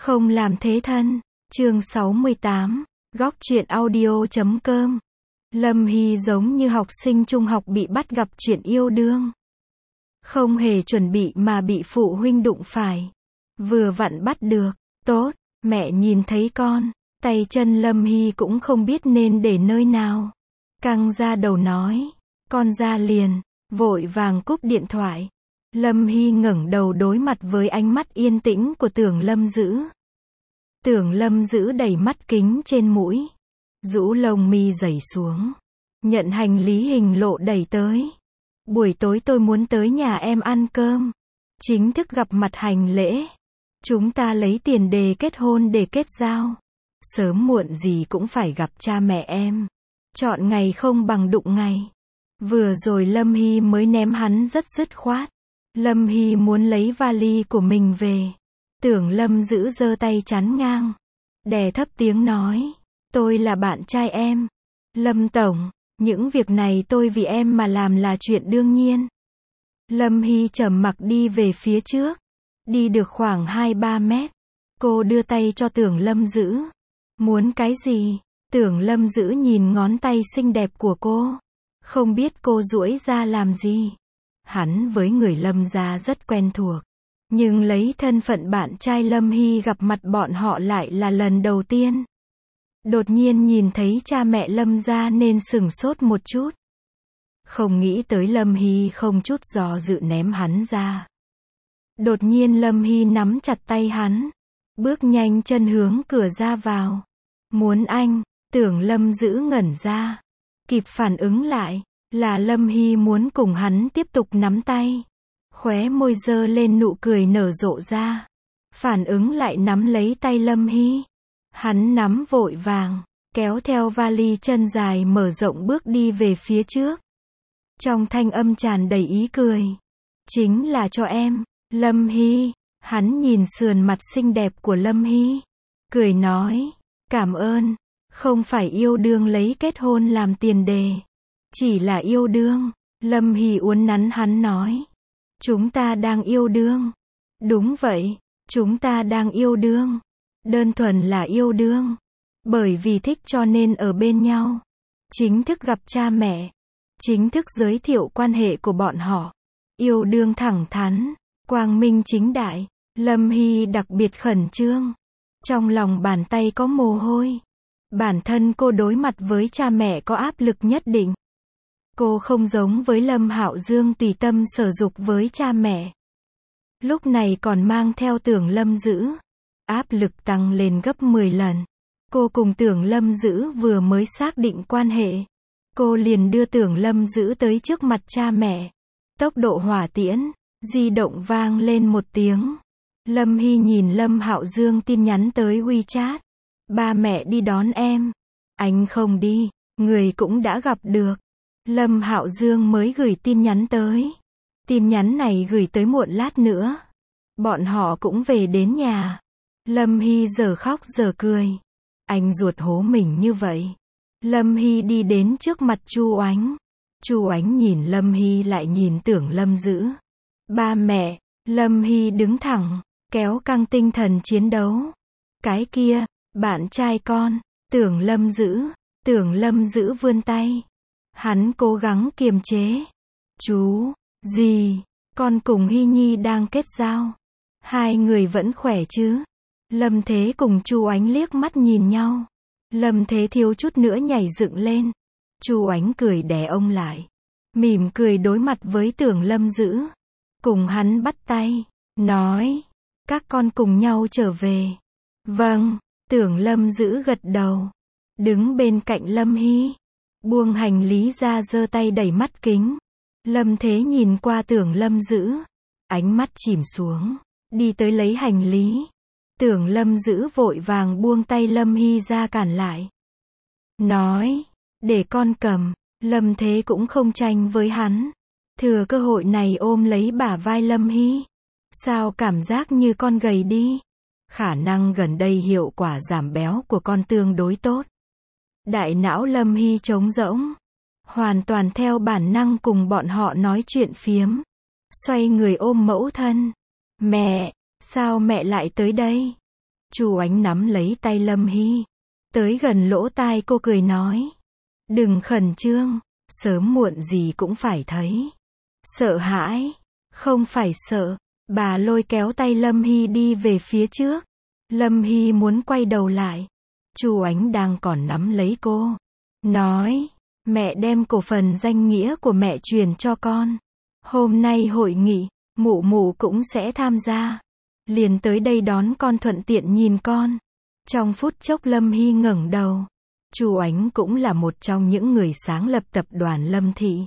Không làm thế thân. Chương 68. Góc truyện audio.com. Lâm Hy giống như học sinh trung học bị bắt gặp chuyện yêu đương. Không hề chuẩn bị mà bị phụ huynh đụng phải. Vừa vặn bắt được. Tốt, mẹ nhìn thấy con. Tay chân Lâm Hy cũng không biết nên để nơi nào. Căng ra đầu nói. Con ra liền. Vội vàng cúp điện thoại. Lâm Hy ngẩng đầu đối mặt với ánh mắt yên tĩnh của Tưởng Lâm Dữ. Tưởng Lâm Dữ đẩy mắt kính trên mũi. Rũ lông mi dày xuống. Nhận hành lý hình lộ đẩy tới. Buổi tối tôi muốn tới nhà em ăn cơm. Chính thức gặp mặt hành lễ. Chúng ta lấy tiền đề kết hôn để kết giao. Sớm muộn gì cũng phải gặp cha mẹ em. Chọn ngày không bằng đụng ngày. Vừa rồi Lâm Hy mới ném hắn rất dứt khoát. Lâm Hy muốn lấy vali của mình về. Tưởng Lâm Dữ giơ tay chắn ngang. Đè thấp tiếng nói. Tôi là bạn trai em. Lâm Tổng, những việc này tôi vì em mà làm là chuyện đương nhiên. Lâm Hy trầm mặc đi về phía trước. Đi được khoảng 2-3 mét. Cô đưa tay cho Tưởng Lâm Dữ. Muốn cái gì? Tưởng Lâm Dữ nhìn ngón tay xinh đẹp của cô. Không biết cô duỗi ra làm gì. Hắn với người Lâm gia rất quen thuộc. Nhưng lấy thân phận bạn trai Lâm Hy gặp mặt bọn họ lại là lần đầu tiên. Đột nhiên nhìn thấy cha mẹ Lâm gia nên sửng sốt một chút. Không nghĩ tới Lâm Hy không chút do dự ném hắn ra. Đột nhiên Lâm Hy nắm chặt tay hắn. Bước nhanh chân hướng cửa ra vào. Muốn anh, Tưởng Lâm Dữ ngẩn ra. Kịp phản ứng lại, là Lâm Hy muốn cùng hắn tiếp tục nắm tay. Khóe môi dơ lên nụ cười nở rộ ra. Phản ứng lại nắm lấy tay Lâm Hy. Hắn nắm vội vàng, kéo theo vali chân dài mở rộng bước đi về phía trước. Trong thanh âm tràn đầy ý cười. Chính là cho em, Lâm Hy. Hắn nhìn sườn mặt xinh đẹp của Lâm Hy. Cười nói, cảm ơn. Không phải yêu đương lấy kết hôn làm tiền đề. Chỉ là yêu đương. Lâm Hy uốn nắn hắn nói. Chúng ta đang yêu đương. Đúng vậy, chúng ta đang yêu đương. Đơn thuần là yêu đương. Bởi vì thích cho nên ở bên nhau. Chính thức gặp cha mẹ. Chính thức giới thiệu quan hệ của bọn họ. Yêu đương thẳng thắn, quang minh chính đại. Lâm Hy đặc biệt khẩn trương. Trong lòng bàn tay có mồ hôi. Bản thân cô đối mặt với cha mẹ có áp lực nhất định. Cô không giống với Lâm Hạo Dương tùy tâm sở dục với cha mẹ. Lúc này còn mang theo Tưởng Lâm Dữ. Áp lực tăng lên gấp 10 lần. Cô cùng Tưởng Lâm Dữ vừa mới xác định quan hệ. Cô liền đưa Tưởng Lâm Dữ tới trước mặt cha mẹ. Tốc độ hỏa tiễn. Di động vang lên một tiếng. Lâm Hy nhìn Lâm Hạo Dương tin nhắn tới WeChat. Ba mẹ đi đón em. Anh không đi, người cũng đã gặp được. Lâm Hạo Dương mới gửi tin nhắn tới. Tin nhắn này gửi tới muộn lát nữa. Bọn họ cũng về đến nhà. Lâm Hy giờ khóc giờ cười. Anh ruột hố mình như vậy. Lâm Hy đi đến trước mặt Chu Oánh. Chu Oánh nhìn Lâm Hy lại nhìn Tưởng Lâm Dữ. Ba mẹ. Lâm Hy đứng thẳng, kéo căng tinh thần chiến đấu. Cái kia, bạn trai con. Tưởng Lâm Dữ. Tưởng Lâm Dữ vươn tay. Hắn cố gắng kiềm chế. Chú, gì, con cùng Hy Nhi đang kết giao. Hai người vẫn khỏe chứ? Lâm Thế cùng Chu Oánh liếc mắt nhìn nhau. Lâm Thế thiếu chút nữa nhảy dựng lên. Chu Oánh cười đè ông lại. Mỉm cười đối mặt với Tưởng Lâm Dữ. Cùng hắn bắt tay. Nói. Các con cùng nhau trở về. Vâng. Tưởng Lâm Dữ gật đầu. Đứng bên cạnh Lâm Hy. Buông hành lý ra giơ tay đẩy mắt kính. Lâm Thế nhìn qua Tưởng Lâm Dữ. Ánh mắt chìm xuống. Đi tới lấy hành lý. Tưởng Lâm Dữ vội vàng buông tay Lâm Hy ra cản lại. Nói. Để con cầm. Lâm Thế cũng không tranh với hắn. Thừa cơ hội này ôm lấy bả vai Lâm Hy. Sao cảm giác như con gầy đi? Khả năng gần đây hiệu quả giảm béo của con tương đối tốt. Đại não Lâm Hy trống rỗng. Hoàn toàn theo bản năng cùng bọn họ nói chuyện phiếm. Xoay người ôm mẫu thân. Mẹ, sao mẹ lại tới đây? Chu Ánh nắm lấy tay Lâm Hy, tới gần lỗ tai cô cười nói. Đừng khẩn trương, sớm muộn gì cũng phải thấy. Sợ hãi? Không phải sợ. Bà lôi kéo tay Lâm Hy đi về phía trước. Lâm Hy muốn quay đầu lại. Chu Ánh đang còn nắm lấy cô. Nói, mẹ đem cổ phần danh nghĩa của mẹ truyền cho con. Hôm nay hội nghị, mụ mụ cũng sẽ tham gia. Liền tới đây đón con thuận tiện nhìn con. Trong phút chốc Lâm Hy ngẩng đầu. Chu Ánh cũng là một trong những người sáng lập tập đoàn Lâm Thị.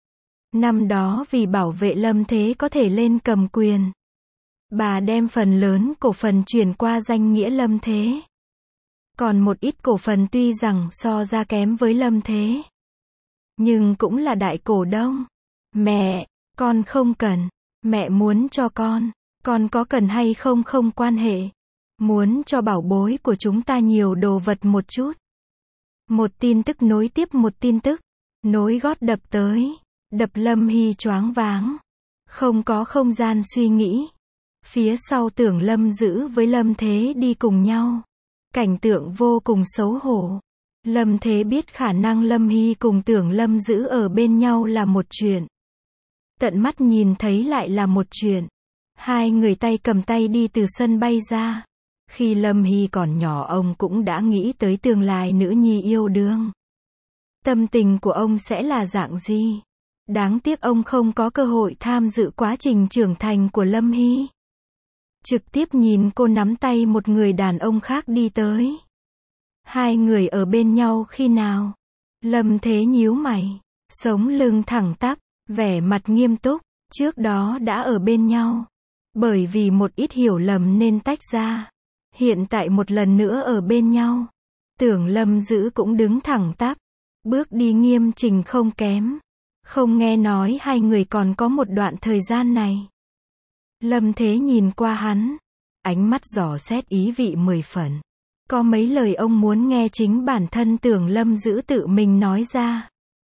Năm đó vì bảo vệ Lâm Thế có thể lên cầm quyền, bà đem phần lớn cổ phần chuyển qua danh nghĩa Lâm Thế. Còn một ít cổ phần tuy rằng so ra kém với Lâm Thế, nhưng cũng là đại cổ đông. Mẹ, con không cần. Mẹ muốn cho con có cần hay không không quan hệ. Muốn cho bảo bối của chúng ta nhiều đồ vật một chút. Một tin tức nối tiếp một tin tức, nối gót đập tới, đập Lâm Hy choáng váng. Không có không gian suy nghĩ. Phía sau Tưởng Lâm Dữ với Lâm Thế đi cùng nhau. Cảnh tượng vô cùng xấu hổ. Lâm Thế biết khả năng Lâm Hy cùng Tưởng Lâm Dữ ở bên nhau là một chuyện. Tận mắt nhìn thấy lại là một chuyện. Hai người tay cầm tay đi từ sân bay ra. Khi Lâm Hy còn nhỏ ông cũng đã nghĩ tới tương lai nữ nhi yêu đương. Tâm tình của ông sẽ là dạng gì? Đáng tiếc ông không có cơ hội tham dự quá trình trưởng thành của Lâm Hy. Trực tiếp nhìn cô nắm tay một người đàn ông khác đi tới. Hai người ở bên nhau khi nào? Lâm Thế nhíu mày, sống lưng thẳng tắp, vẻ mặt nghiêm túc. Trước đó đã ở bên nhau. Bởi vì một ít hiểu lầm nên tách ra. Hiện tại một lần nữa ở bên nhau. Tưởng Lâm Dữ cũng đứng thẳng tắp. Bước đi nghiêm chỉnh không kém. Không nghe nói hai người còn có một đoạn thời gian này. Lâm Thế nhìn qua hắn. Ánh mắt dò xét ý vị 10 phần. Có mấy lời ông muốn nghe chính bản thân Tưởng Lâm Dữ tự mình nói ra.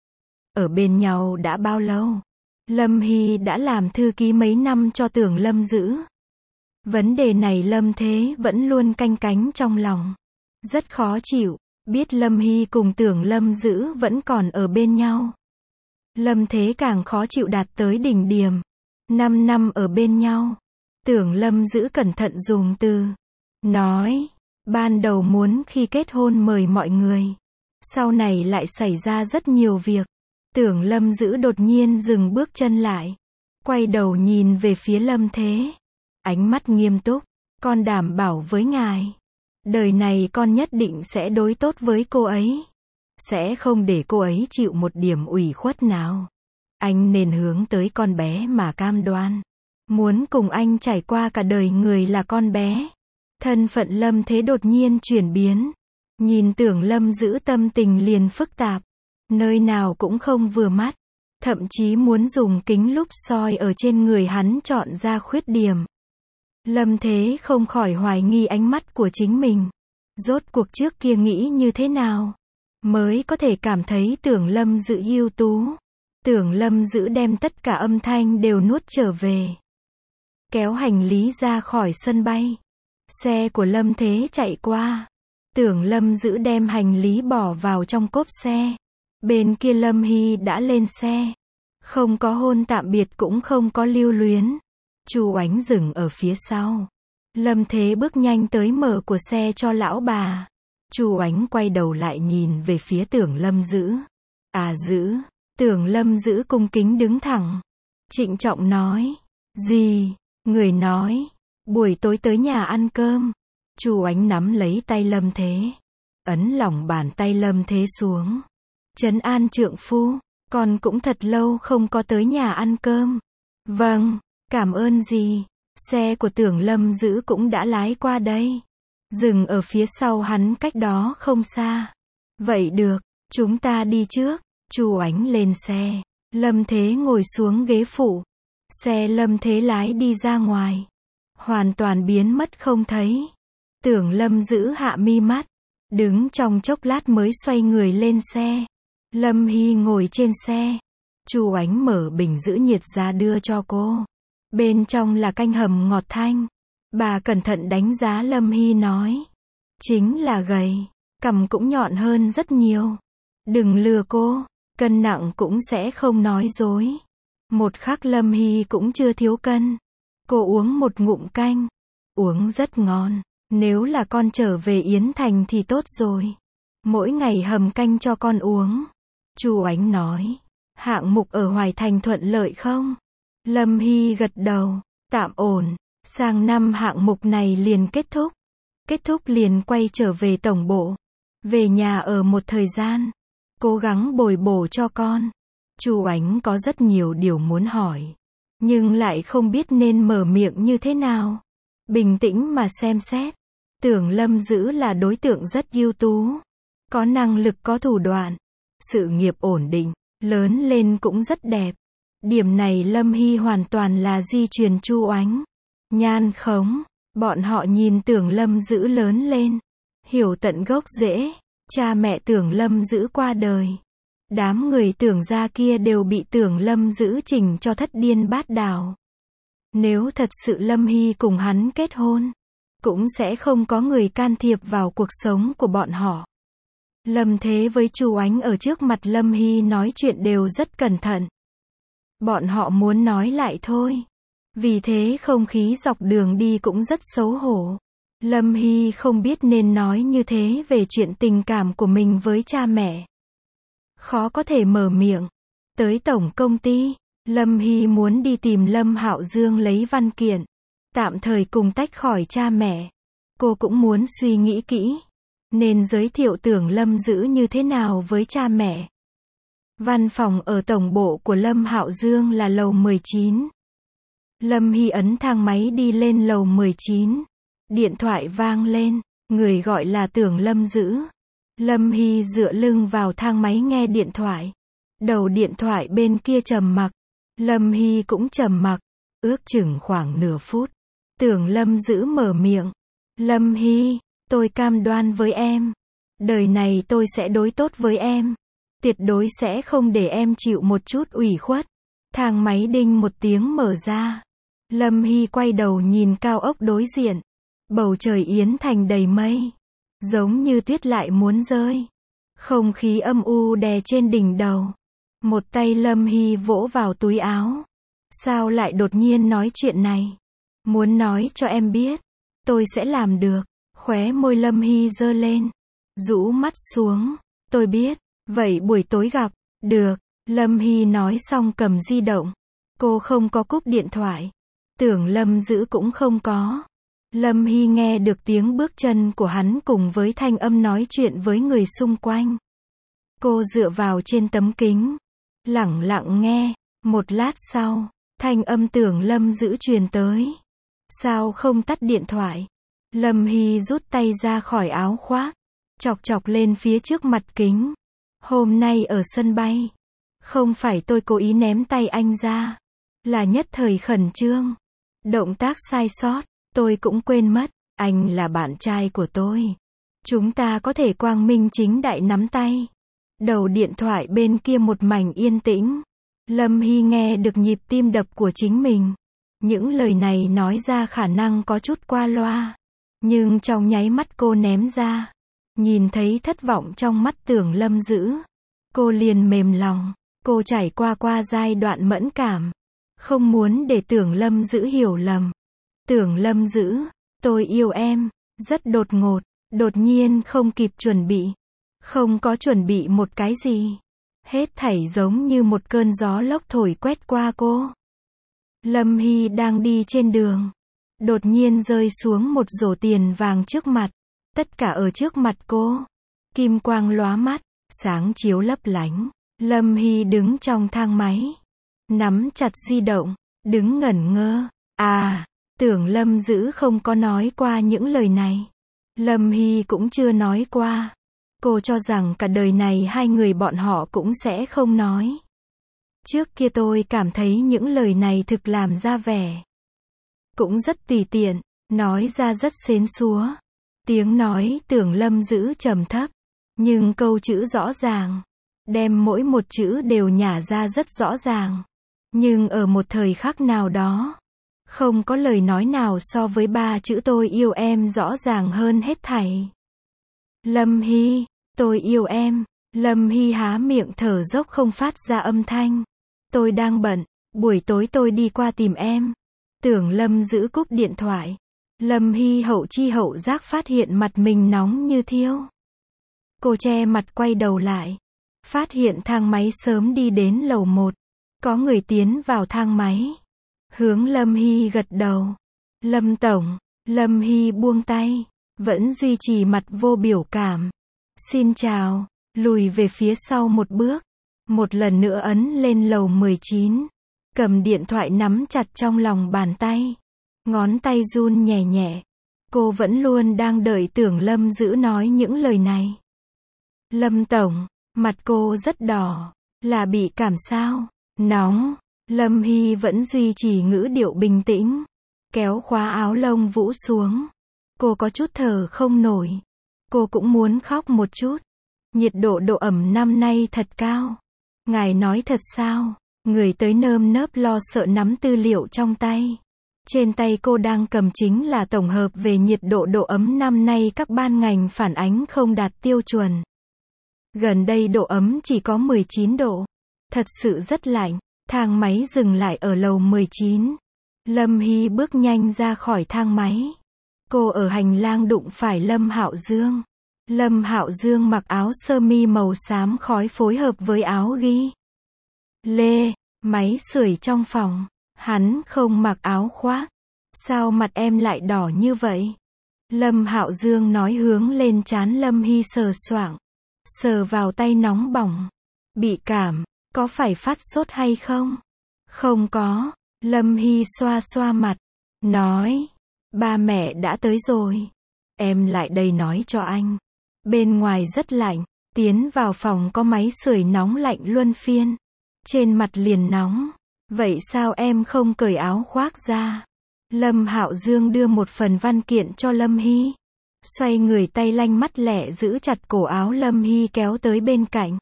Ở bên nhau đã bao lâu? Lâm Hy đã làm thư ký mấy năm cho Tưởng Lâm Dữ. Vấn đề này Lâm Thế vẫn luôn canh cánh trong lòng. Rất khó chịu, biết Lâm Hy cùng Tưởng Lâm Dữ vẫn còn ở bên nhau. Lâm Thế càng khó chịu đạt tới đỉnh điểm. 5 năm ở bên nhau. Tưởng Lâm Dữ cẩn thận dùng từ. Nói, ban đầu muốn khi kết hôn mời mọi người. Sau này lại xảy ra rất nhiều việc. Tưởng Lâm Dữ đột nhiên dừng bước chân lại. Quay đầu nhìn về phía Lâm Thế. Ánh mắt nghiêm túc. Con đảm bảo với ngài. Đời này con nhất định sẽ đối tốt với cô ấy. Sẽ không để cô ấy chịu một điểm ủy khuất nào. Anh nên hướng tới con bé mà cam đoan. Muốn cùng anh trải qua cả đời người là con bé. Thân phận Lâm Thế đột nhiên chuyển biến. Nhìn Tưởng Lâm Dữ tâm tình liền phức tạp. Nơi nào cũng không vừa mắt. Thậm chí muốn dùng kính lúp soi ở trên người hắn chọn ra khuyết điểm. Lâm Thế không khỏi hoài nghi ánh mắt của chính mình. Rốt cuộc trước kia nghĩ như thế nào? Mới có thể cảm thấy Tưởng Lâm Dữ ưu tú. Tưởng Lâm Dữ đem tất cả âm thanh đều nuốt trở về. Kéo hành lý ra khỏi sân bay. Xe của Lâm Thế chạy qua. Tưởng Lâm Dữ đem hành lý bỏ vào trong cốp xe. Bên kia Lâm Hy đã lên xe. Không có hôn tạm biệt cũng không có lưu luyến. Chu Ánh dừng ở phía sau. Lâm Thế bước nhanh tới mở của xe cho lão bà. Chu Ánh quay đầu lại nhìn về phía Tưởng Lâm Dữ. À Dữ. Tưởng Lâm Dữ cung kính đứng thẳng. Trịnh trọng nói. Gì? Người nói. Buổi tối tới nhà ăn cơm. Chu Ánh nắm lấy tay Lâm Thế. Ấn lòng bàn tay Lâm Thế xuống. Trấn an trượng phu. Con cũng thật lâu không có tới nhà ăn cơm. Vâng. Cảm ơn gì? Xe của Tưởng Lâm Dữ cũng đã lái qua đây. Dừng ở phía sau hắn cách đó không xa. Vậy được. Chúng ta đi trước. Chu Ánh lên xe. Lâm Thế ngồi xuống ghế phụ. Xe Lâm Thế lái đi ra ngoài. Hoàn toàn biến mất không thấy. Tưởng Lâm Dữ hạ mi mắt. Đứng trong chốc lát mới xoay người lên xe. Lâm Hy ngồi trên xe. Chu Ánh mở bình giữ nhiệt ra đưa cho cô. Bên trong là canh hầm ngọt thanh. Bà cẩn thận đánh giá Lâm Hy nói. Chính là gầy, cằm cũng nhọn hơn rất nhiều. Đừng lừa cô, cân nặng cũng sẽ không nói dối. Một khắc Lâm Hy cũng chưa thiếu cân. Cô uống một ngụm canh. Uống rất ngon. Nếu là con trở về Yến Thành thì tốt rồi. Mỗi ngày hầm canh cho con uống. Chu Ánh nói. Hạng mục ở Hoài Thành thuận lợi không? Lâm Hy gật đầu. Tạm ổn. Sang năm hạng mục này liền kết thúc. Kết thúc liền quay trở về tổng bộ. Về nhà ở một thời gian. Cố gắng bồi bổ cho con. Chu Ánh có rất nhiều điều muốn hỏi. Nhưng lại không biết nên mở miệng như thế nào. Bình tĩnh mà xem xét. Tưởng Lâm Dữ là đối tượng rất ưu tú. Có năng lực có thủ đoạn. Sự nghiệp ổn định. Lớn lên cũng rất đẹp. Điểm này Lâm Hy hoàn toàn là di truyền Chu Ánh. Nhan khống. Bọn họ nhìn Tưởng Lâm Dữ lớn lên. Hiểu tận gốc rễ. Cha mẹ Tưởng Lâm Dữ qua đời. Đám người Tưởng gia kia đều bị Tưởng Lâm Dữ chỉnh cho thất điên bát đảo. Nếu thật sự Lâm Hy cùng hắn kết hôn, cũng sẽ không có người can thiệp vào cuộc sống của bọn họ. Lâm Thế với Chu Ánh ở trước mặt Lâm Hy nói chuyện đều rất cẩn thận. Bọn họ muốn nói lại thôi. Vì thế không khí dọc đường đi cũng rất xấu hổ. Lâm Hy không biết nên nói như thế về chuyện tình cảm của mình với cha mẹ. Khó có thể mở miệng. Tới tổng công ty, Lâm Hy muốn đi tìm Lâm Hạo Dương lấy văn kiện. Tạm thời cùng tách khỏi cha mẹ. Cô cũng muốn suy nghĩ kỹ. Nên giới thiệu Tưởng Lâm Dữ như thế nào với cha mẹ. Văn phòng ở tổng bộ của Lâm Hạo Dương là lầu 19. Lâm Hy ấn thang máy đi lên lầu 19. Điện thoại vang lên. Người gọi là Tưởng Lâm Dữ. Lâm Hy dựa lưng vào thang máy nghe điện thoại. Đầu điện thoại bên kia trầm mặc. Lâm Hy cũng trầm mặc. Ước chừng khoảng nửa phút. Tưởng Lâm Dữ mở miệng. Lâm Hy, tôi cam đoan với em. Đời này tôi sẽ đối tốt với em. Tuyệt đối sẽ không để em chịu một chút ủy khuất. Thang máy đinh một tiếng mở ra. Lâm Hy quay đầu nhìn cao ốc đối diện. Bầu trời Yến Thành đầy mây. Giống như tuyết lại muốn rơi. Không khí âm u đè trên đỉnh đầu. Một tay Lâm Hy vỗ vào túi áo. Sao lại đột nhiên nói chuyện này? Muốn nói cho em biết. Tôi sẽ làm được. Khóe môi Lâm Hy giơ lên. Rũ mắt xuống. Tôi biết. Vậy buổi tối gặp. Được. Lâm Hy nói xong cầm di động. Cô không có cúp điện thoại. Tưởng Lâm Dữ cũng không có. Lâm Hy nghe được tiếng bước chân của hắn cùng với thanh âm nói chuyện với người xung quanh. Cô dựa vào trên tấm kính. Lẳng lặng nghe. Một lát sau, thanh âm Tưởng Lâm Dữ truyền tới. Sao không tắt điện thoại? Lâm Hy rút tay ra khỏi áo khoác. Chọc chọc lên phía trước mặt kính. Hôm nay ở sân bay. Không phải tôi cố ý ném tay anh ra. Là nhất thời khẩn trương. Động tác sai sót. Tôi cũng quên mất. Anh là bạn trai của tôi. Chúng ta có thể quang minh chính đại nắm tay. Đầu điện thoại bên kia một mảnh yên tĩnh. Lâm Hy nghe được nhịp tim đập của chính mình. Những lời này nói ra khả năng có chút qua loa. Nhưng trong nháy mắt cô ném ra. Nhìn thấy thất vọng trong mắt Tưởng Lâm Dữ. Cô liền mềm lòng. Cô trải qua giai đoạn mẫn cảm. Không muốn để Tưởng Lâm Dữ hiểu lầm. Tưởng Lâm Dữ, tôi yêu em. Rất đột ngột. Đột nhiên không kịp chuẩn bị. Không có chuẩn bị một cái gì. Hết thảy giống như một cơn gió lốc thổi quét qua cô. Lâm Hy đang đi trên đường. Đột nhiên rơi xuống một rổ tiền vàng trước mặt. Tất cả ở trước mặt cô. Kim quang lóa mắt. Sáng chiếu lấp lánh. Lâm Hy đứng trong thang máy. Nắm chặt di động. Đứng ngẩn ngơ. Tưởng Lâm Dữ không có nói qua những lời này. Lâm Hy cũng chưa nói qua. Cô cho rằng cả đời này hai người bọn họ cũng sẽ không nói. Trước kia tôi cảm thấy những lời này thực làm ra vẻ. Cũng rất tùy tiện. Nói ra rất xến xúa. Tiếng nói Tưởng Lâm Dữ trầm thấp. Nhưng câu chữ rõ ràng. Đem mỗi một chữ đều nhả ra rất rõ ràng. Nhưng ở một thời khắc nào đó. Không có lời nói nào so với ba chữ tôi yêu em rõ ràng hơn hết thảy. Lâm Hy, tôi yêu em. Lâm Hy há miệng thở dốc không phát ra âm thanh. Tôi đang bận, buổi tối tôi đi qua tìm em. Tưởng Lâm giữ cúp điện thoại. Lâm Hy hậu chi hậu giác phát hiện mặt mình nóng như thiêu. Cô che mặt quay đầu lại. Phát hiện thang máy sớm đi đến lầu 1. Có người tiến vào thang máy. Hướng Lâm Hy gật đầu. Lâm tổng. Lâm Hy buông tay. Vẫn duy trì mặt vô biểu cảm. Xin chào. Lùi về phía sau một bước. Một lần nữa ấn lên lầu 19. Cầm điện thoại nắm chặt trong lòng bàn tay. Ngón tay run nhẹ nhẹ. Cô vẫn luôn đang đợi Tưởng Lâm giữ nói những lời này. Lâm tổng. Mặt cô rất đỏ. Là bị cảm sao? Nóng. Lâm Hy vẫn duy trì ngữ điệu bình tĩnh. Kéo khóa áo lông vũ xuống. Cô có chút thở không nổi. Cô cũng muốn khóc một chút. Nhiệt độ độ ẩm năm nay thật cao. Ngài nói thật sao? Người tới nơm nớp lo sợ nắm tư liệu trong tay. Trên tay cô đang cầm chính là tổng hợp về nhiệt độ độ ấm năm nay các ban ngành phản ánh không đạt tiêu chuẩn. Gần đây độ ấm chỉ có 19 độ. Thật sự rất lạnh. Thang máy dừng lại ở lầu 19. Lâm Hy bước nhanh ra khỏi thang máy. Cô ở hành lang đụng phải Lâm Hạo Dương. Lâm Hạo Dương mặc áo sơ mi màu xám khói phối hợp với áo ghi lê, máy sưởi trong phòng. Hắn không mặc áo khoác. Sao mặt em lại đỏ như vậy? Lâm Hạo Dương nói hướng lên trán Lâm Hy sờ soạng. Sờ vào tay nóng bỏng. Bị cảm, có phải phát sốt hay không? Không có. Lâm Hy xoa xoa mặt. Nói, ba mẹ đã tới rồi. Em lại đây nói cho anh. Bên ngoài rất lạnh. Tiến vào phòng có máy sưởi nóng lạnh luân phiên. Trên mặt liền nóng. Vậy sao em không cởi áo khoác ra? Lâm Hạo Dương đưa một phần văn kiện cho Lâm Hy. Xoay người tay lanh mắt lẹ giữ chặt cổ áo Lâm Hy kéo tới bên cạnh.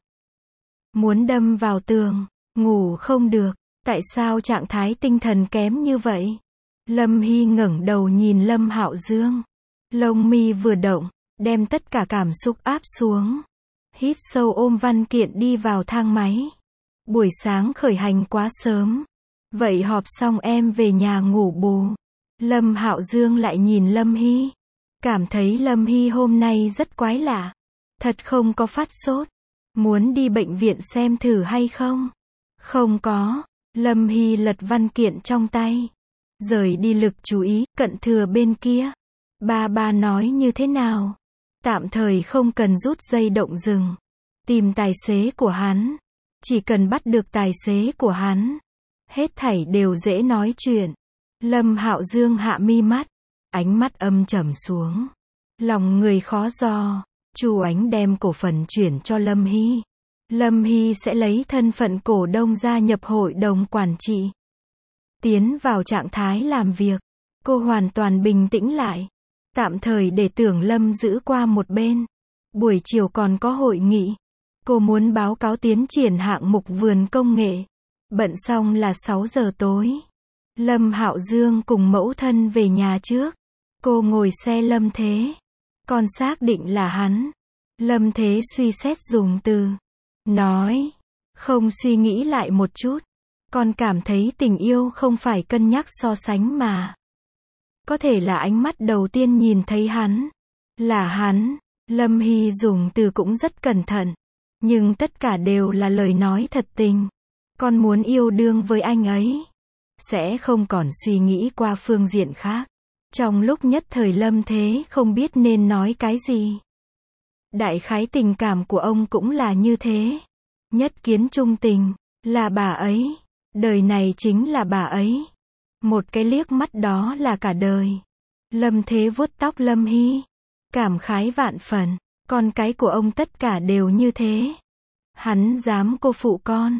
Muốn đâm vào tường. Ngủ không được. Tại sao trạng thái tinh thần kém như vậy? Lâm Hy ngẩng đầu nhìn Lâm Hạo Dương. Lông mi vừa động, đem tất cả cảm xúc áp xuống. Hít sâu ôm văn kiện đi vào thang máy. Buổi sáng khởi hành quá sớm. Vậy họp xong em về nhà ngủ bù. Lâm Hạo Dương lại nhìn Lâm Hy. Cảm thấy Lâm Hy hôm nay rất quái lạ. Thật không có phát sốt. Muốn đi bệnh viện xem thử hay không? Không có. Lâm Hy lật văn kiện trong tay. Rời đi lực chú ý, cận thừa bên kia. Ba nói như thế nào? Tạm thời không cần rút dây động rừng. Tìm tài xế của hắn. Chỉ cần bắt được tài xế của hắn. Hết thảy đều dễ nói chuyện. Lâm Hạo Dương hạ mi mắt. Ánh mắt âm trầm xuống. Lòng người khó dò. Chu Ánh đem cổ phần chuyển cho Lâm Hy. Lâm Hy sẽ lấy thân phận cổ đông gia nhập hội đồng quản trị. Tiến vào trạng thái làm việc. Cô hoàn toàn bình tĩnh lại. Tạm thời để Tưởng Lâm giữ qua một bên. Buổi chiều còn có hội nghị. Cô muốn báo cáo tiến triển hạng mục vườn công nghệ. Bận xong là 6 giờ tối. Lâm Hạo Dương cùng mẫu thân về nhà trước. Cô ngồi xe Lâm Thế. Con xác định là hắn. Lâm Thế suy xét dùng từ. Nói. Không suy nghĩ lại một chút. Con cảm thấy tình yêu không phải cân nhắc so sánh mà. Có thể là ánh mắt đầu tiên nhìn thấy hắn. Là hắn. Lâm Hy dùng từ cũng rất cẩn thận. Nhưng tất cả đều là lời nói thật tình. Con muốn yêu đương với anh ấy. Sẽ không còn suy nghĩ qua phương diện khác. Trong lúc nhất thời Lâm Thế không biết nên nói cái gì. Đại khái tình cảm của ông cũng là như thế. Nhất kiến trung tình. Là bà ấy. Đời này chính là bà ấy. Một cái liếc mắt đó là cả đời. Lâm Thế vuốt tóc Lâm Hy. Cảm khái vạn phần. Con cái của ông tất cả đều như thế. Hắn dám cô phụ con.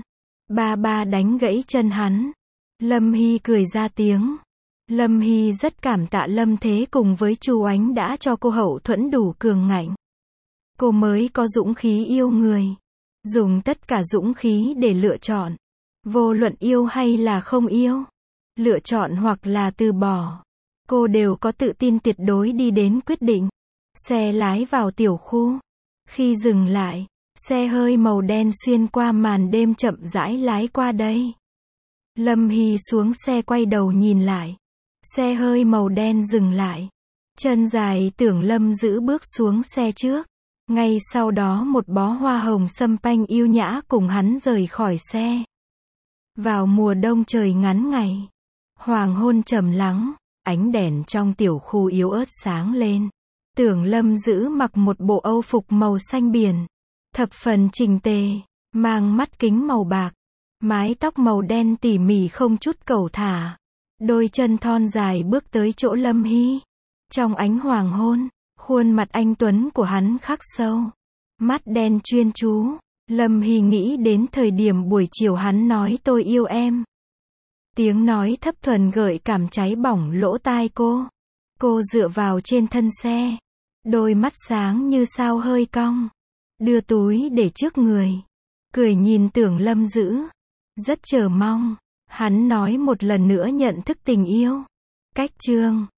Ba đánh gãy chân hắn. Lâm Hy cười ra tiếng. Lâm Hy rất cảm tạ Lâm Thế cùng với Chu Ánh đã cho cô hậu thuẫn đủ cường ngạnh. Cô mới có dũng khí yêu người. Dùng tất cả dũng khí để lựa chọn. Vô luận yêu hay là không yêu. lựa chọn hoặc là từ bỏ. Cô đều có tự tin tuyệt đối đi đến quyết định. Xe lái vào tiểu khu. Khi dừng lại, xe hơi màu đen xuyên qua màn đêm chậm rãi lái qua đây. Lâm Hy xuống xe quay đầu nhìn lại. Xe hơi màu đen dừng lại. Chân dài Tưởng Lâm giữ bước xuống xe trước. Ngay sau đó một bó hoa hồng sâm panh yêu nhã cùng hắn rời khỏi xe. Vào mùa đông trời ngắn ngày. Hoàng hôn trầm lắng, ánh đèn trong tiểu khu yếu ớt sáng lên. Tưởng Lâm giữ mặc một bộ âu phục màu xanh biển. Thập phần chỉnh tề, mang mắt kính màu bạc. Mái tóc màu đen tỉ mỉ không chút cẩu thả. Đôi chân thon dài bước tới chỗ Lâm Hy. Trong ánh hoàng hôn, khuôn mặt anh tuấn của hắn khắc sâu. Mắt đen chuyên chú. Lâm Hy nghĩ đến thời điểm buổi chiều hắn nói tôi yêu em. Tiếng nói thấp thuần gợi cảm cháy bỏng lỗ tai cô. Cô dựa vào trên thân xe. Đôi mắt sáng như sao hơi cong. Đưa túi để trước người. Cười nhìn Tưởng Lâm giữ. Rất chờ mong. Hắn nói một lần nữa nhận thức tình yêu. Cách chương